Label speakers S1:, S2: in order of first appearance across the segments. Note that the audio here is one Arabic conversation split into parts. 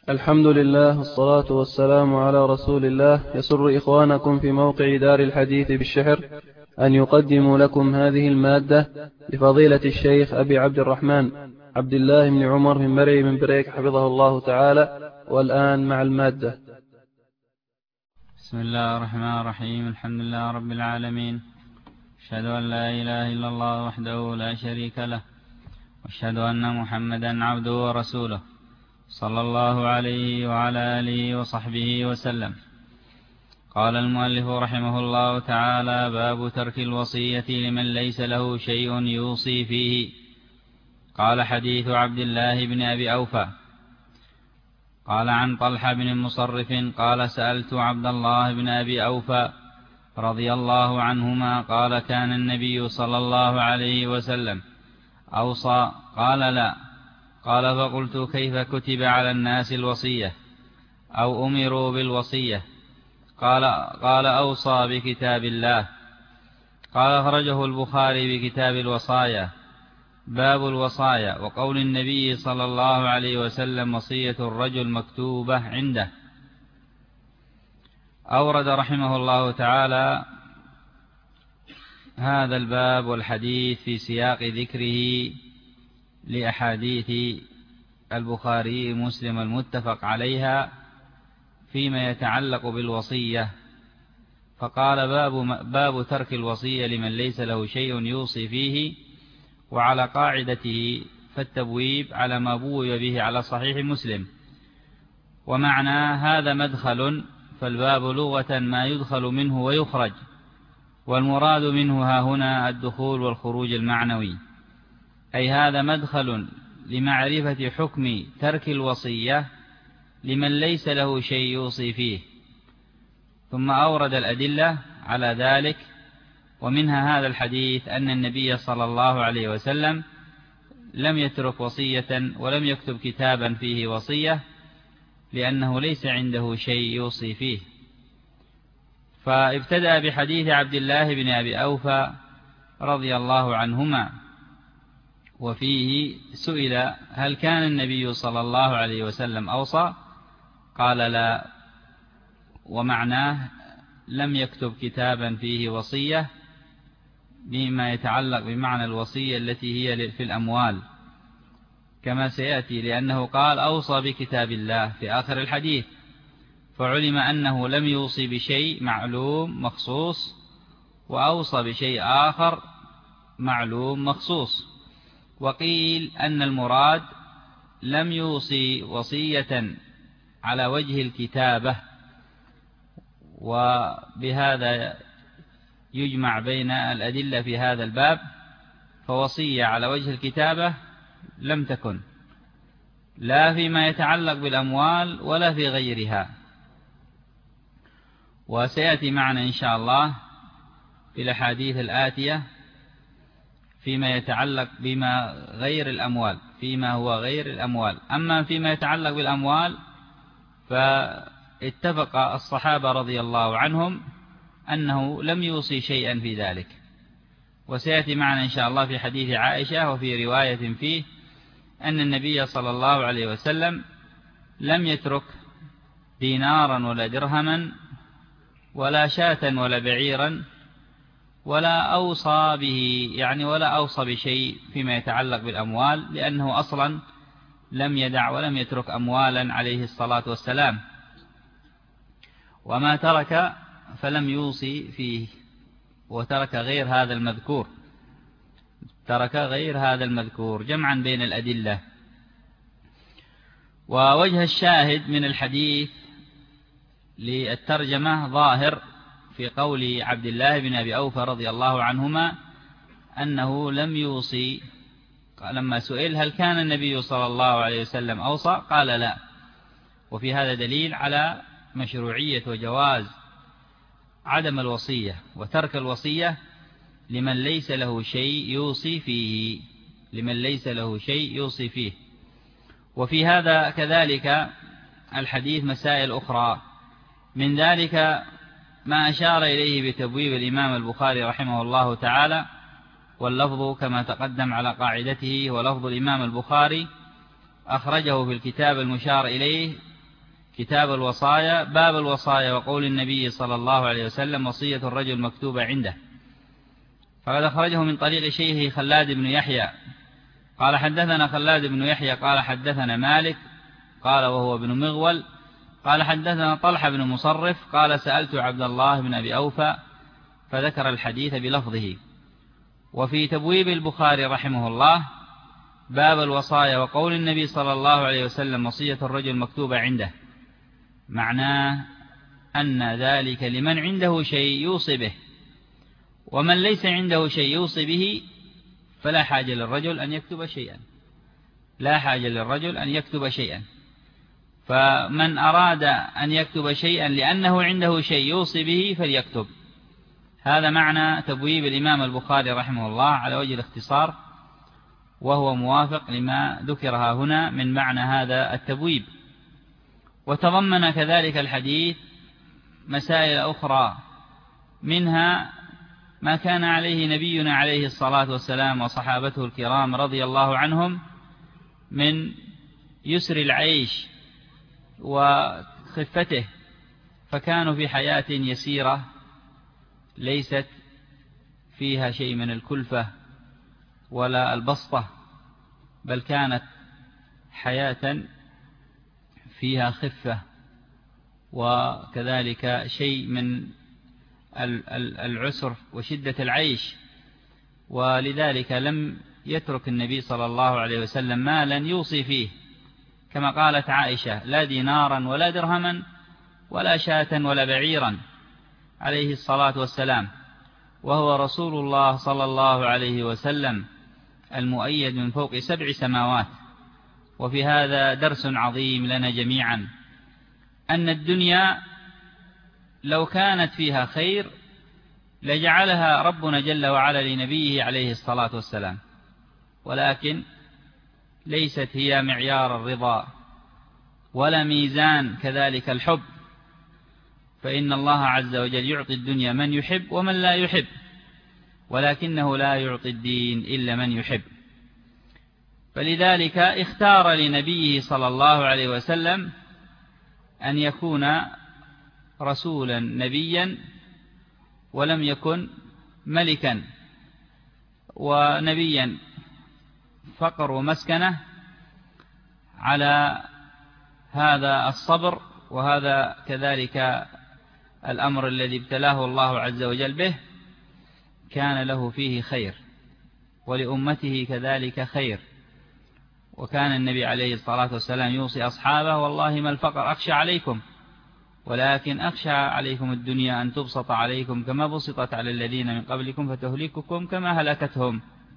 S1: الحمد لله والصلاة والسلام على رسول الله. يسر إخوانكم في موقع دار الحديث بالشحر أن يقدموا لكم هذه المادة لفضيلة الشيخ أبي عبد الرحمن عبد الله بن عمر بن مري بن بريك حفظه الله تعالى. والآن مع المادة.
S2: بسم الله الرحمن الرحيم. الحمد لله رب العالمين، أشهد أن لا إله إلا الله وحده لا شريك له، وأشهد أن محمدا عبده ورسوله صلى الله عليه وعلى آله وصحبه وسلم. قال المؤلف رحمه الله تعالى: باب ترك الوصية لمن ليس له شيء يوصي فيه. قال: حديث عبد الله بن أبي أوفى قال عن طلحة بن مصرف قال: سألت عبد الله بن أبي أوفى رضي الله عنهما قال: كان النبي صلى الله عليه وسلم أوصى؟ قال: لا. قال: فقلت: كيف كتب على الناس الوصية أو أمروا بالوصية؟ قال: أوصى بكتاب الله. قال: أخرجه البخاري بكتاب الوصايا. باب الوصايا وقول النبي صلى الله عليه وسلم: وصية الرجل مكتوبة عنده. أورد رحمه الله تعالى هذا الباب والحديث في سياق ذكره لأحاديث البخاري ومسلم المتفق عليها فيما يتعلق بالوصية، فقال: باب ترك الوصية لمن ليس له شيء يوصي فيه. وعلى قاعدته فالتبويب على ما بوب به على صحيح مسلم، ومعنى هذا مدخل، فالباب لغة ما يدخل منه ويخرج، والمراد منه ها هنا الدخول والخروج المعنوي، أي هذا مدخل لمعرفة حكم ترك الوصية لمن ليس له شيء يوصي فيه. ثم أورد الأدلة على ذلك، ومنها هذا الحديث أن النبي صلى الله عليه وسلم لم يترك وصية ولم يكتب كتابا فيه وصية، لأنه ليس عنده شيء يوصي فيه. فابتدأ بحديث عبد الله بن أبي أوفى رضي الله عنهما، وفيه سئل: هل كان النبي صلى الله عليه وسلم أوصى؟ قال: لا. ومعناه لم يكتب كتابا فيه وصية بما يتعلق بمعنى الوصية التي هي في الأموال كما سيأتي، لأنه قال: أوصى بكتاب الله في آخر الحديث، فعلم أنه لم يوصي بشيء معلوم مخصوص، وأوصى بشيء آخر معلوم مخصوص. وقيل أن المراد لم يوصي وصية على وجه الكتابة، وبهذا يجمع بين الأدلة في هذا الباب، فوصية على وجه الكتابة لم تكن، لا فيما يتعلق بالأموال ولا في غيرها. وسيأتي معنا إن شاء الله في الأحاديث الآتية فيما يتعلق بما غير الأموال، فيما هو غير الأموال. أما فيما يتعلق بالأموال فاتفق الصحابة رضي الله عنهم أنه لم يوصي شيئا في ذلك. وسيأتي معنا إن شاء الله في حديث عائشة وفي رواية فيه أن النبي صلى الله عليه وسلم لم يترك دينارا ولا درهما ولا شاة ولا بعيرا، ولا أوصى به، يعني ولا أوصى بشيء فيما يتعلق بالأموال، لأنه أصلا لم يدع ولم يترك أموالا عليه الصلاة والسلام، وما ترك فلم يوصي فيه، وترك غير هذا المذكور، ترك غير هذا المذكور، جمعا بين الأدلة. ووجه الشاهد من الحديث للترجمة ظاهر في قول عبد الله بن أبي أوفى رضي الله عنهما أنه لم يوصي. لما سئل: هل كان النبي صلى الله عليه وسلم أوصى؟ قال: لا. وفي هذا دليل على مشروعية وجواز عدم الوصية وترك الوصية لمن ليس له شيء يوصي فيه، لمن ليس له شيء يوصي فيه. وفي هذا كذلك الحديث مسائل أخرى، من ذلك ما أشار إليه بتبويب الإمام البخاري رحمه الله تعالى، واللفظ كما تقدم على قاعدته ولفظ الإمام البخاري، أخرجه في الكتاب المشار إليه كتاب الوصايا، باب الوصايا وقول النبي صلى الله عليه وسلم: وصية الرجل مكتوبة عنده. فقد أخرجه من طريق شيخه خلاد بن يحيى قال حدثنا خلاد بن يحيى قال حدثنا مالك قال وهو ابن مغول قال حدثنا طلحة بن مصرف قال سألت عبد الله بن أبي أوفى فذكر الحديث بلفظه. وفي تبويب البخاري رحمه الله: باب الوصايا وقول النبي صلى الله عليه وسلم: وصية الرجل مكتوبة عنده، معناه أن ذلك لمن عنده شيء يوصي به، ومن ليس عنده شيء يوصي به فلا حاجة للرجل أن يكتب شيئا، لا حاجة للرجل أن يكتب شيئا. فمن أراد أن يكتب شيئا لأنه عنده شيء يوصي به فليكتب. هذا معنى تبويب الإمام البخاري رحمه الله على وجه الاختصار، وهو موافق لما ذكرها هنا من معنى هذا التبويب. وتضمن كذلك الحديث مسائل أخرى، منها ما كان عليه نبينا عليه الصلاة والسلام وصحابته الكرام رضي الله عنهم من يسر العيش وخفته، فكانوا في حياة يسيرة ليست فيها شيء من الكلفة ولا البسطة، بل كانت حياة فيها خفة وكذلك شيء من العسر وشدة العيش. ولذلك لم يترك النبي صلى الله عليه وسلم مالا يوصي فيه، كما قالت عائشة: لا دينارا ولا درهما ولا شاة ولا بعيرا، عليه الصلاة والسلام، وهو رسول الله صلى الله عليه وسلم المؤيد من فوق 7 سماوات. وفي هذا درس عظيم لنا جميعا، أن الدنيا لو كانت فيها خير لجعلها ربنا جل وعلا لنبيه عليه الصلاة والسلام، ولكن ليست هي معيار الرضا ولا ميزان كذلك الحب، فإن الله عز وجل يعطي الدنيا من يحب ومن لا يحب، ولكنه لا يعطي الدين إلا من يحب. فلذلك اختار لنبيه صلى الله عليه وسلم أن يكون رسولا نبيا، ولم يكن ملكا ونبيا فقر ومسكنة، على هذا الصبر وهذا كذلك الأمر الذي ابتلاه الله عز وجل به كان له فيه خير، ولأمته كذلك خير. وكان النبي عليه الصلاة والسلام يوصي أصحابه: والله ما الفقر أخشى عليكم، ولكن أخشى عليكم الدنيا أن تبسط عليكم كما بسطت على الذين من قبلكم فتهلككم كما هلكتهم.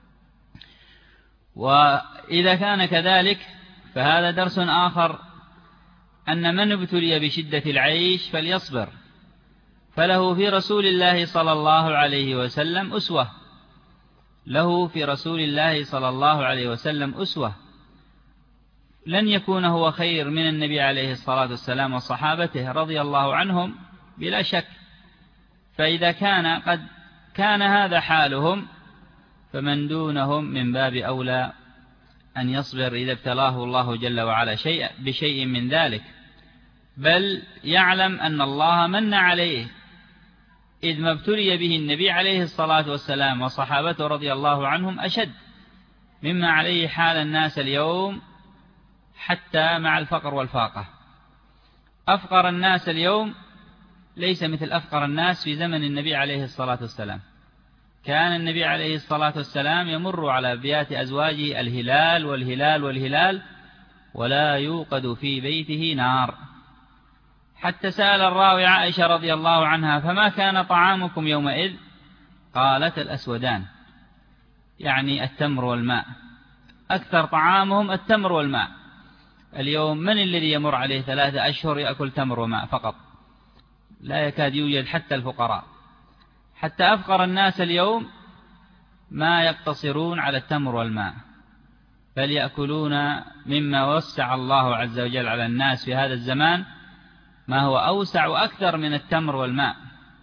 S2: وإذا كان كذلك فهذا درس آخر، أن من ابتلي بشدة العيش فليصبر، فله في رسول الله صلى الله عليه وسلم أسوة، له في رسول الله صلى الله عليه وسلم أسوة. لن يكون هو خير من النبي عليه الصلاة والسلام وصحابته رضي الله عنهم بلا شك، فإذا كان هذا حالهم فمن دونهم من باب أولى أن يصبر إذا ابتلاه الله جل وعلا بشيء من ذلك، بل يعلم أن الله من عليه، إذ ما ابتلي به النبي عليه الصلاة والسلام وصحابته رضي الله عنهم أشد مما عليه حال الناس اليوم، حتى مع الفقر والفاقة. أفقر الناس اليوم ليس مثل أفقر الناس في زمن النبي عليه الصلاة والسلام. كان النبي عليه الصلاة والسلام يمر على بيات أزواجه الهلال والهلال والهلال، ولا يوقد في بيته نار، حتى سأل الراوي عائشة رضي الله عنها: فما كان طعامكم يومئذ؟ قالت: الأسودان، يعني التمر والماء، أكثر طعامهم التمر والماء. اليوم من الذي يمر عليه 3 أشهر يأكل تمر وماء فقط؟ لا يكاد يوجد حتى الفقراء. حتى أفقر الناس اليوم ما يقتصرون على التمر والماء، بل يأكلون مما وسع الله عز وجل على الناس في هذا الزمان ما هو أوسع وأكثر من التمر والماء.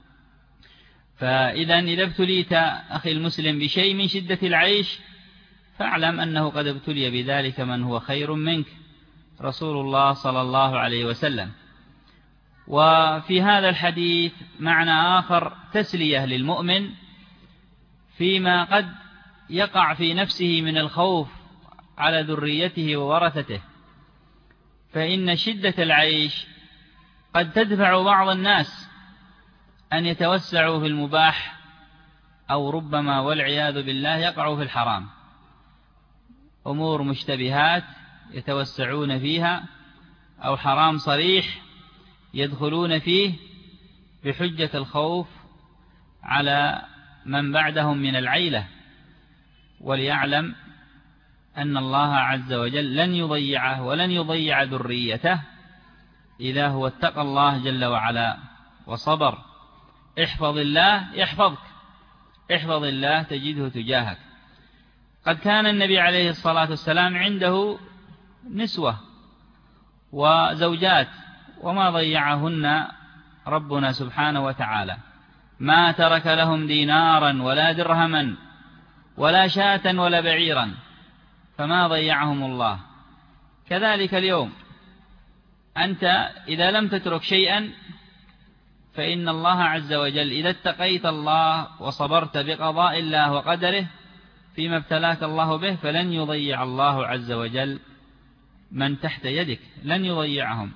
S2: إذا ابتليت أخي المسلم بشيء من شدة العيش فاعلم أنه قد ابتلي بذلك من هو خير منك، رسول الله صلى الله عليه وسلم. وفي هذا الحديث معنى آخر تسلية للمؤمن فيما قد يقع في نفسه من الخوف على ذريته وورثته، فإن شدة العيش قد تدفع بعض الناس أن يتوسعوا في المباح، أو ربما والعياذ بالله يقعوا في الحرام، أمور مشتبهات يتوسعون فيها، أو حرام صريح يدخلون فيه بحجة الخوف على من بعدهم من العيلة. وليعلم أن الله عز وجل لن يضيعه ولن يضيع ذريته إذا هو اتقى الله جل وعلا وصبر. احفظ الله يحفظك، احفظ الله تجده تجاهك. قد كان النبي عليه الصلاة والسلام عنده نسوة وزوجات وما ضيعهن ربنا سبحانه وتعالى، ما ترك لهم دينارا ولا درهما ولا شاة ولا بعيرا، فما ضيعهم الله. كذلك اليوم أنت إذا لم تترك شيئا فإن الله عز وجل إذا اتقيت الله وصبرت بقضاء الله وقدره فيما ابتلاك الله به فلن يضيع الله عز وجل من تحت يدك، لن يضيعهم.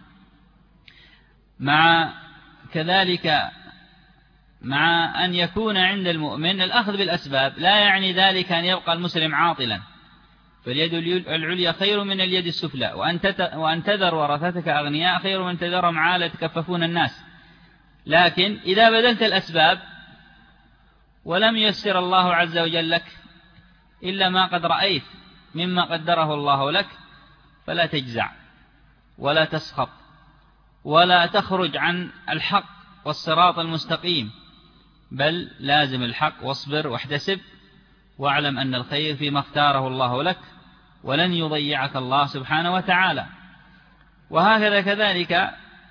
S2: كذلك مع أن يكون عند المؤمن الأخذ بالأسباب، لا يعني ذلك أن يبقى المسلم عاطلا، فاليد العليا خير من اليد السفلى، وأن تذر ورثتك أغنياء خير من تذرهم عالة يتكففون الناس. لكن إذا بذلت الأسباب ولم ييسر الله عز وجل لك إلا ما قد رأيت مما قدره الله لك، فلا تجزع ولا تسخط ولا تخرج عن الحق والصراط المستقيم، بل لازم الحق واصبر واحتسب، واعلم أن الخير فيما اختاره الله لك، ولن يضيعك الله سبحانه وتعالى. وهكذا كذلك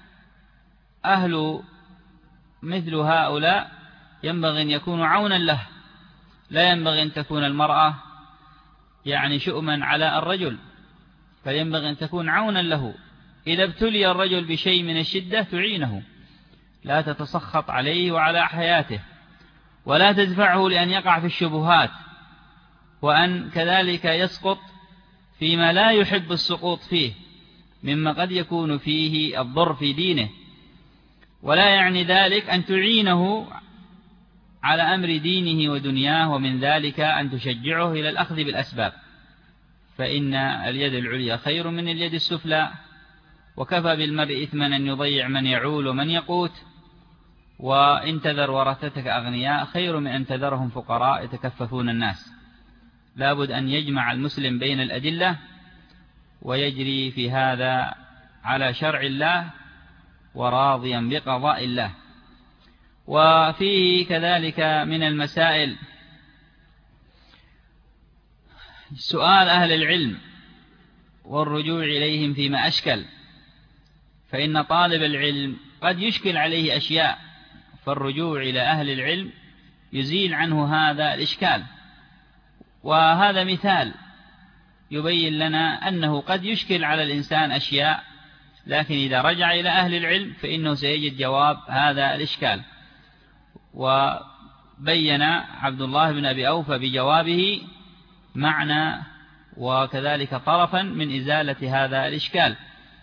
S2: أهل مثل هؤلاء ينبغي أن يكونوا عونا له، لا ينبغي أن تكون المرأة يعني شؤما على الرجل، فينبغي أن تكون عونا له. إذا ابتلي الرجل بشيء من الشدة تعينه، لا تتسخط عليه وعلى حياته، ولا تدفعه لأن يقع في الشبهات، وأن كذلك يسقط فيما لا يحب السقوط فيه مما قد يكون فيه الضر في دينه. ولا يعني ذلك أن تعينه على أمر دينه ودنياه، ومن ذلك أن تشجعه إلى الأخذ بالأسباب، فإن اليد العليا خير من اليد السفلى، وكفى بالمرء إثما أن يضيع من يعول ومن يقوت، وإن تذر ورثتك أغنياء خير من أن تذرهم فقراء يتكففون الناس. لابد أن يجمع المسلم بين الأدلة ويجري في هذا على شرع الله وراضيا بقضاء الله. وفيه كذلك من المسائل سؤال أهل العلم والرجوع إليهم فيما أشكل، فإن طالب العلم قد يشكل عليه أشياء، فالرجوع إلى أهل العلم يزيل عنه هذا الإشكال. وهذا مثال يبين لنا أنه قد يشكل على الإنسان أشياء، لكن إذا رجع إلى أهل العلم فإنه سيجد جواب هذا الإشكال. وبين عبد الله بن أبي أوفى بجوابه معنى وكذلك طرفا من إزالة هذا الإشكال.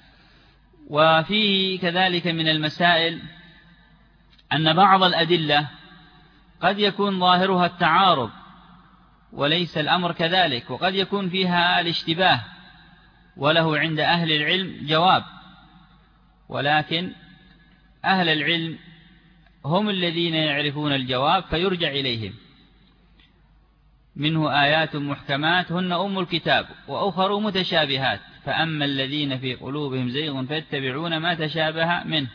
S2: وفيه كذلك من المسائل أن بعض الأدلة قد يكون ظاهرها التعارض وليس الأمر كذلك، وقد يكون فيها الاشتباه وله عند أهل العلم جواب، ولكن أهل العلم هم الذين يعرفون الجواب فيرجع إليهم. منه آيات محكمات هن أم الكتاب وأخر متشابهات، فأما الذين في قلوبهم زيغ فيتبعون ما تشابه منه.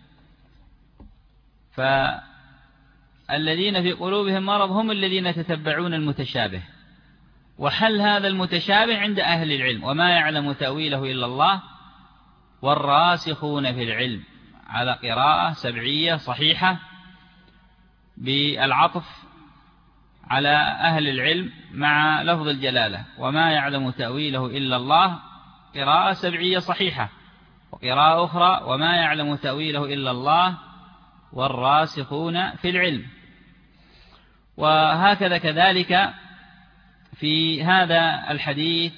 S2: فالذين في قلوبهم مرض هم الذين يتتبعون المتشابه، وحل هذا المتشابه عند أهل العلم، وما يعلم تأويله إلا الله، والراسخون في العلم على قراءة سبعية صحيحة بالعطف على أهل العلم مع لفظ الجلالة، وما يعلم تأويله إلا الله قراءة سبعية صحيحة، وقراءة أخرى وما يعلم تأويله إلا الله والراسخون في العلم. وهكذا كذلك في هذا الحديث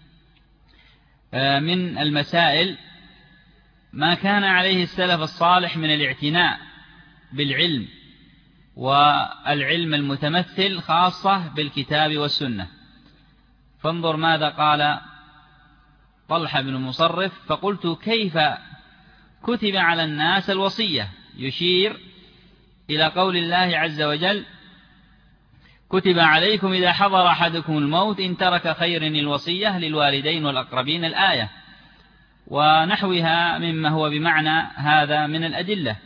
S2: من المسائل ما كان عليه السلف الصالح من الاعتناء بالعلم، والعلم المتمثل خاصة بالكتاب والسنة. فانظر ماذا قال طلحة بن مصرف: فقلت كيف كتب على الناس الوصية، يشير إلى قول الله عز وجل: كتب عليكم إذا حضر أحدكم الموت إن ترك خير الوصية للوالدين والأقربين، الآية، ونحوها مما هو بمعنى هذا من الأدلة.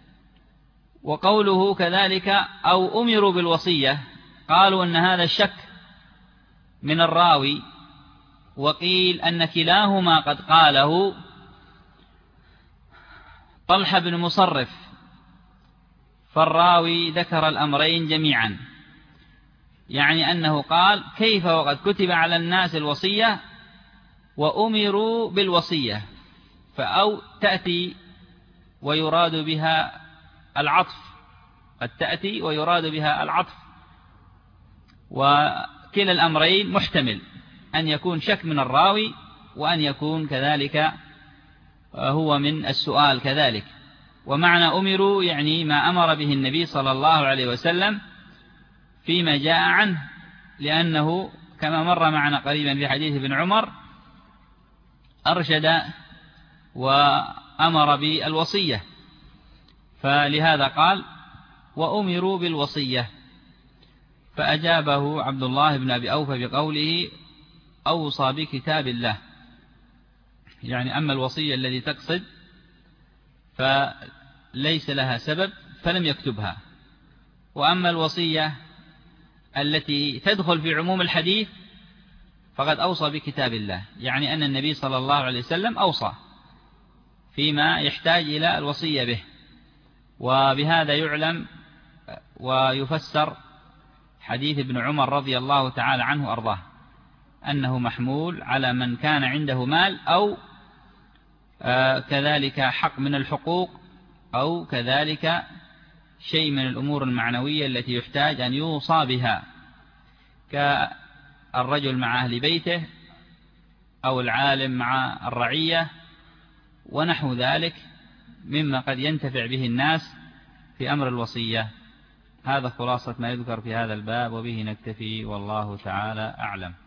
S2: وقوله كذلك أو أمروا بالوصية، قالوا أن هذا الشك من الراوي، وقيل أن كلاهما قد قاله طلحة بن مصرف، فالراوي ذكر الأمرين جميعا، يعني أنه قال كيف وقد كتب على الناس الوصية وأمروا بالوصية، فأو تأتي ويراد بها العطف، قد تأتي ويراد بها العطف، وكلا الأمرين محتمل، أن يكون شك من الراوي وأن يكون كذلك هو من السؤال كذلك. ومعنى أمروا يعني ما أمر به النبي صلى الله عليه وسلم فيما جاء عنه، لأنه كما مر معنا قريبا في حديث ابن عمر أرشد وأمر بالوصية، فلهذا قال وأمروا بالوصية. فأجابه عبد الله بن أبي أوفى بقوله أوصى بكتاب الله، يعني أما الوصية الذي تقصد فليس لها سبب فلم يكتبها، وأما الوصية التي تدخل في عموم الحديث فقد أوصى بكتاب الله، يعني أن النبي صلى الله عليه وسلم أوصى فيما يحتاج إلى الوصية به. وبهذا يعلم ويفسر حديث ابن عمر رضي الله تعالى عنه أرضاه، أنه محمول على من كان عنده مال أو كذلك حق من الحقوق، أو كذلك شيء من الأمور المعنوية التي يحتاج أن يوصى بها، كالرجل مع أهل بيته أو العالم مع الرعية ونحو ذلك مما قد ينتفع به الناس في أمر الوصية. هذا خلاصة ما يذكر في هذا الباب، وبه نكتفي والله تعالى أعلم.